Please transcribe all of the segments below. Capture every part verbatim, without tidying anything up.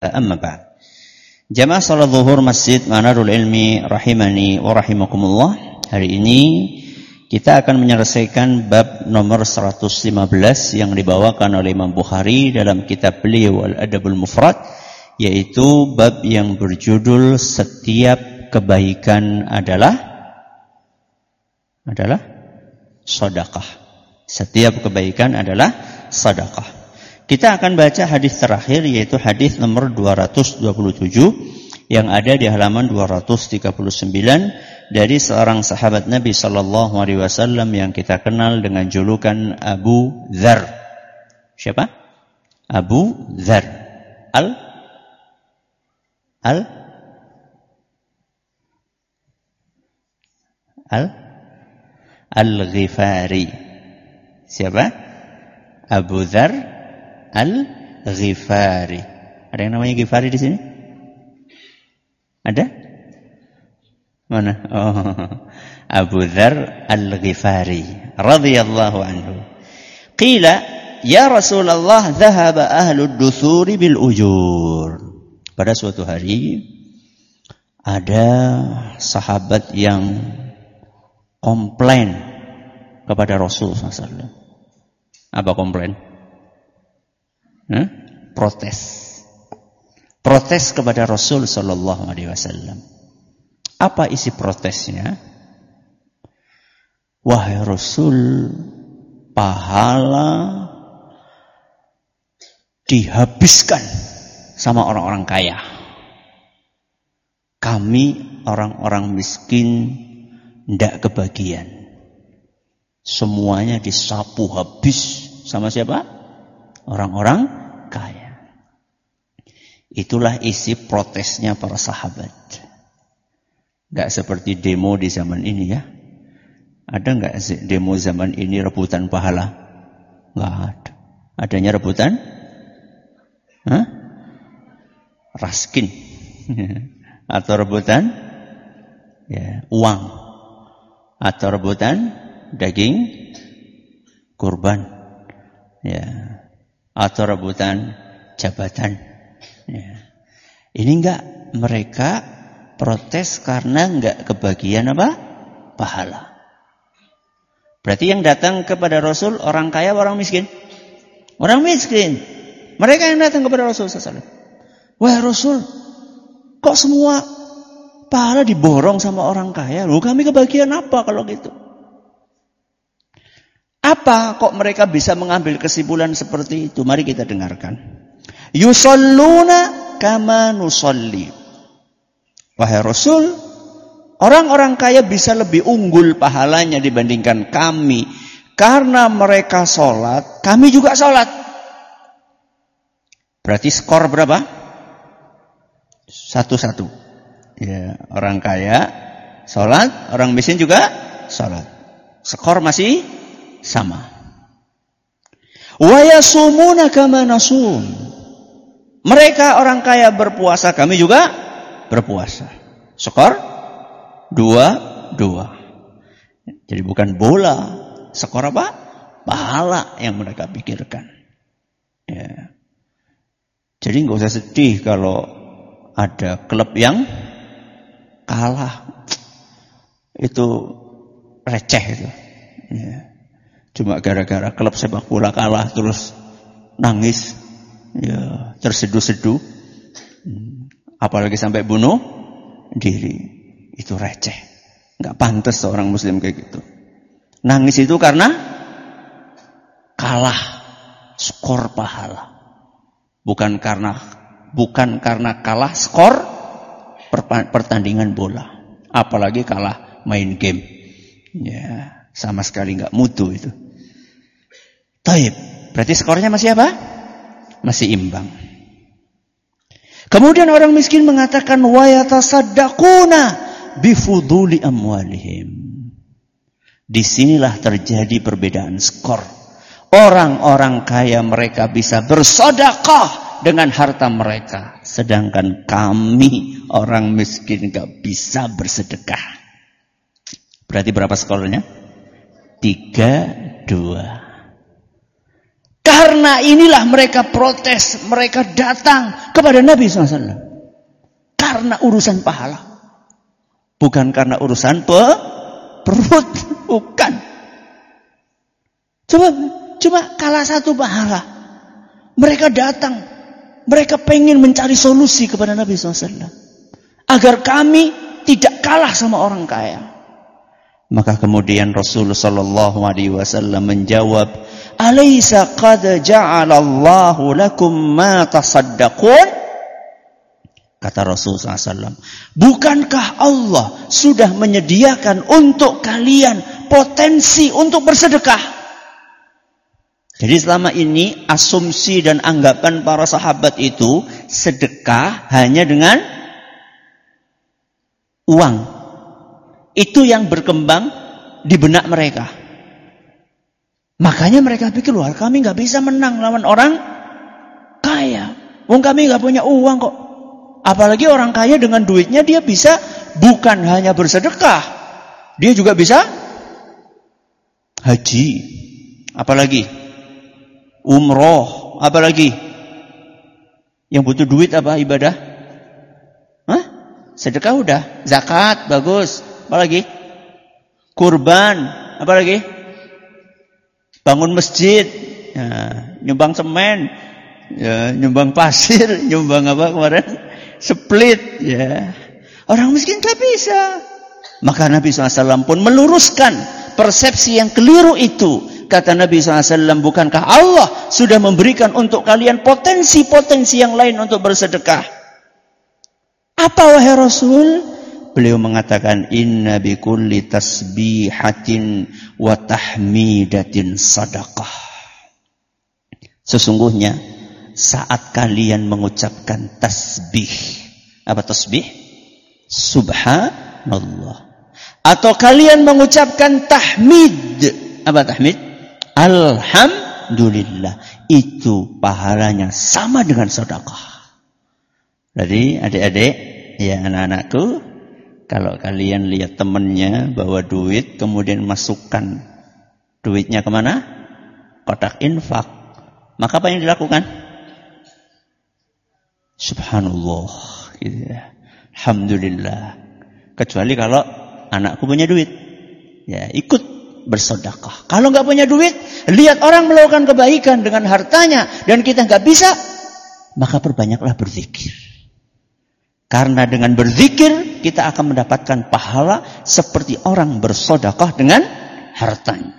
Amma ba'd. Jamaah salat zuhur Masjid Manarul Ilmi rahimani wa rahimakumullah. Hari ini kita akan menyelesaikan bab nomor seratus lima belas yang dibawakan oleh Imam Bukhari dalam kitab beliau Al-Adabul Mufrad, yaitu bab yang berjudul setiap kebaikan adalah adalah sedekah. Setiap kebaikan adalah sedekah. Kita akan baca hadis terakhir, yaitu hadis nomor dua ratus dua puluh tujuh yang ada di halaman dua ratus tiga puluh sembilan dari seorang sahabat Nabi sallallahu alaihi wasallam yang kita kenal dengan julukan Abu Dzar. Siapa? Abu Dzar. Al Al Al Al-Ghifari. Siapa? Abu Dzar Al-Ghifari. Ada yang namanya Ghifari di sini? Ada? Mana? Oh, Abu Dzar Al-Ghifari radhiyallahu anhu. Qila ya Rasulullah dhahaba ahlud dusuri bil ujur. Pada suatu hari ada sahabat yang komplain kepada Rasul sallallahu alaihi wasallam. Apa komplain? Hmm? Protes. Protes kepada Rasul sallallahu alaihi wasallam. Apa isi protesnya? Wahai Rasul, pahala dihabiskan sama orang-orang kaya. Kami orang-orang miskin ndak kebagian. Semuanya disapu habis sama siapa? Orang-orang kaya. Itulah isi protesnya para sahabat. Gak seperti demo di zaman ini ya. Ada gak demo zaman ini rebutan pahala? Gak ada. Adanya rebutan? Hah? Raskin. Atau rebutan? Ya, uang. Atau rebutan? Daging kurban. Ya. Atau rebutan jabatan. Ya. Ini enggak, mereka protes karena enggak kebagian apa? Pahala. Berarti yang datang kepada Rasul orang kaya, orang miskin? Orang miskin. Mereka yang datang kepada Rasul sallallahu alaihi wasallam. Wah Rasul, kok semua pahala diborong sama orang kaya? Loh, kami kebagian apa kalau gitu? Apa kok mereka bisa mengambil kesimpulan seperti itu? Mari kita dengarkan. Yusalluna kama nusalli. Wahai Rasul, orang-orang kaya bisa lebih unggul pahalanya dibandingkan kami. Karena mereka sholat, kami juga sholat. Berarti skor berapa? Satu-satu. Ya, orang kaya sholat, orang miskin juga sholat. Skor masih sama. Wa yasumuna kama nasum. Mereka orang kaya berpuasa, kami juga berpuasa. Skor dua dua. Jadi bukan bola, skor apa? Pahala yang mereka pikirkan. Ya. Jadi nggak usah sedih kalau ada klub yang kalah. Itu receh itu. Ya. Cuma gara-gara klub sepak bola kalah terus nangis, ya terseduh-seduh, apalagi sampai bunuh diri, itu receh. Nggak pantas seorang Muslim kayak gitu. Nangis itu karena kalah skor pahala, bukan karena bukan karena kalah skor pertandingan bola, apalagi kalah main game. Ya. Sama sekali enggak mutu itu. Taib. Berarti skornya masih apa? Masih imbang. Kemudian orang miskin mengatakan wa yatasaddaquna bifuduli amwalihim. Disinilah terjadi perbedaan skor. Orang-orang kaya mereka bisa bersedekah dengan harta mereka, sedangkan kami orang miskin enggak bisa bersedekah. Berarti berapa skornya? Tiga dua. Karena Karena inilah mereka protes, mereka datang kepada Nabi shallallahu alaihi wasallam. Karena urusan pahala. Bukan karena urusan pe, perut. Bukan. Coba, coba kalah satu pahala. Mereka datang. Mereka pengen mencari solusi kepada Nabi shallallahu alaihi wasallam. Agar kami tidak kalah sama orang kaya. Maka kemudian Rasulullah sallallahu alaihi wasallam menjawab, "Alaysa qad ja'alallahu lakum ma tasaddaqun?" Kata Rasulullah sallallahu alaihi wasallam, "Bukankah Allah sudah menyediakan untuk kalian potensi untuk bersedekah?" Jadi selama ini asumsi dan anggapan para sahabat itu sedekah hanya dengan uang. Itu yang berkembang di benak mereka. Makanya mereka pikir, wah kami gak bisa menang lawan orang kaya. Wong kami gak punya uang kok. Apalagi orang kaya dengan duitnya dia bisa bukan hanya bersedekah. Dia juga bisa haji. Apalagi umroh. Apalagi yang butuh duit apa ibadah? Hah? Sedekah udah. Zakat bagus. Apalagi? Kurban. Apalagi? Bangun masjid. Ya, nyumbang semen. Ya, nyumbang pasir. Nyumbang apa kemarin? Split. Ya. Orang miskin gak bisa. Maka Nabi shallallahu alaihi wasallam pun meluruskan persepsi yang keliru itu. Kata Nabi shallallahu alaihi wasallam, bukankah Allah sudah memberikan untuk kalian potensi-potensi yang lain untuk bersedekah? Apa wahai Rasul? Beliau mengatakan, inna bikulli tasbihatin wa tahmidatin sadaqah. Sesungguhnya saat kalian mengucapkan tasbih. Apa tasbih? Subhanallah. Atau kalian mengucapkan tahmid. Apa tahmid? Alhamdulillah. Itu pahalanya sama dengan sedekah. Jadi adik-adik, ya anak-anakku, kalau kalian lihat temannya bawa duit, kemudian masukkan duitnya kemana? Kotak infak. Maka apa yang dilakukan? Subhanallah. Gitu ya. Alhamdulillah. Kecuali kalau anakku punya duit. Ya, ikut bersedekah. Kalau nggak punya duit, lihat orang melakukan kebaikan dengan hartanya dan kita nggak bisa, maka perbanyaklah berzikir. Karena dengan berzikir kita akan mendapatkan pahala seperti orang bersedekah dengan hartanya.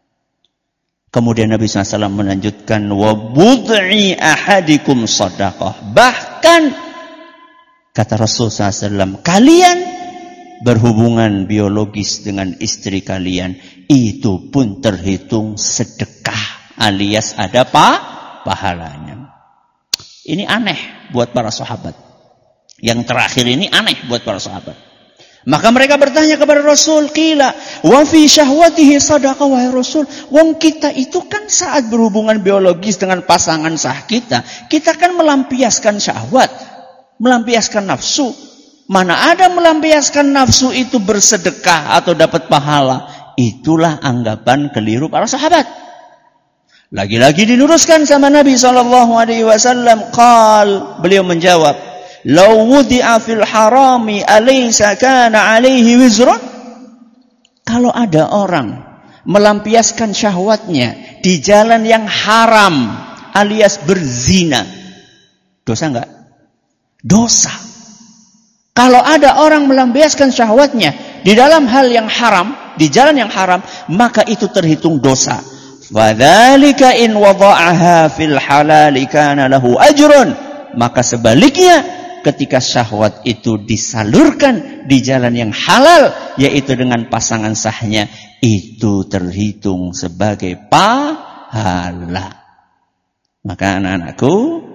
Kemudian Nabi shallallahu alaihi wasallam melanjutkan, wa bud'i ahadikum sedekah. Bahkan kata Rasul shallallahu alaihi wasallam, kalian berhubungan biologis dengan istri kalian, itu pun terhitung sedekah, alias ada apa? Pahalanya. Ini aneh buat para sahabat. Yang terakhir ini aneh buat para sahabat. Maka mereka bertanya kepada Rasul, qila wa fi syahwatihi sadaqah, wahai Rasul, wong kita itu kan saat berhubungan biologis dengan pasangan sah kita, kita kan melampiaskan syahwat, melampiaskan nafsu. Mana ada melampiaskan nafsu itu bersedekah atau dapat pahala? Itulah anggapan keliru para sahabat. Lagi-lagi diluruskan sama Nabi sallallahu alaihi wasallam. Qal, beliau menjawab, law wudi'a fil harami alaysa kana alaihi wizrun? Kalau ada orang melampiaskan syahwatnya di jalan yang haram alias berzina, dosa enggak? Dosa. Kalau ada orang melampiaskan syahwatnya di dalam hal yang haram, di jalan yang haram, maka itu terhitung dosa. Fadzalika in wada'aha fil halal kana lahu ajrun. Maka sebaliknya, ketika syahwat itu disalurkan di jalan yang halal, yaitu dengan pasangan sahnya, itu terhitung sebagai pahala. Maka anak-anakku,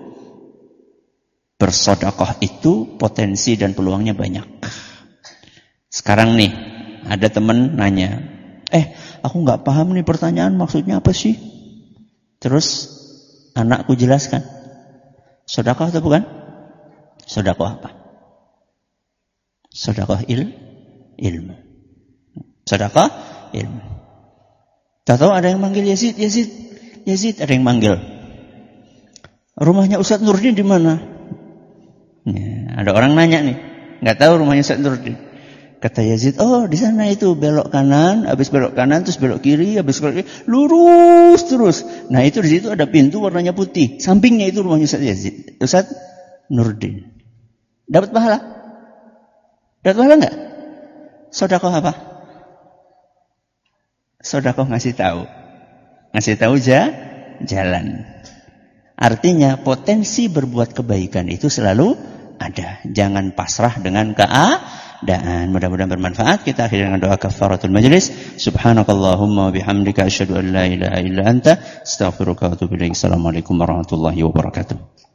bersedekah itu potensi dan peluangnya banyak. Sekarang nih, ada teman nanya, eh aku gak paham nih pertanyaan maksudnya apa sih? Terus anakku jelaskan, sedekah atau bukan? Sedekah apa? Sedekah il, ilmu. Sedekah ilmu. Tahu ada yang manggil Yazid, Yazid, Yazid, ada yang manggil. rumahnya Ustadz Nurdin di mana? Ya, ada orang nanya nih, nggak tahu rumahnya Ustadz Nurdin. Kata Yazid, oh di sana itu belok kanan, habis belok kanan terus belok kiri, habis belok kiri, lurus terus. Nah itu di situ ada pintu warnanya putih, sampingnya itu rumahnya Ustadz Yazid, Ustadz Nurdin. Dapat pahala? Dapat pahala nggak? Sedekah apa? Sedekah ngasih tahu, ngasih tahu aja jalan. Artinya potensi berbuat kebaikan itu selalu ada. Jangan pasrah dengan keadaan. Mudah-mudahan bermanfaat. Kita akhiri dengan doa kafaratul majlis. Subhanakallahumma wa bihamdika asyhadu an la ilaha illa anta astaghfiruka wa atubu ilaik. Assalamualaikum warahmatullahi wabarakatuh.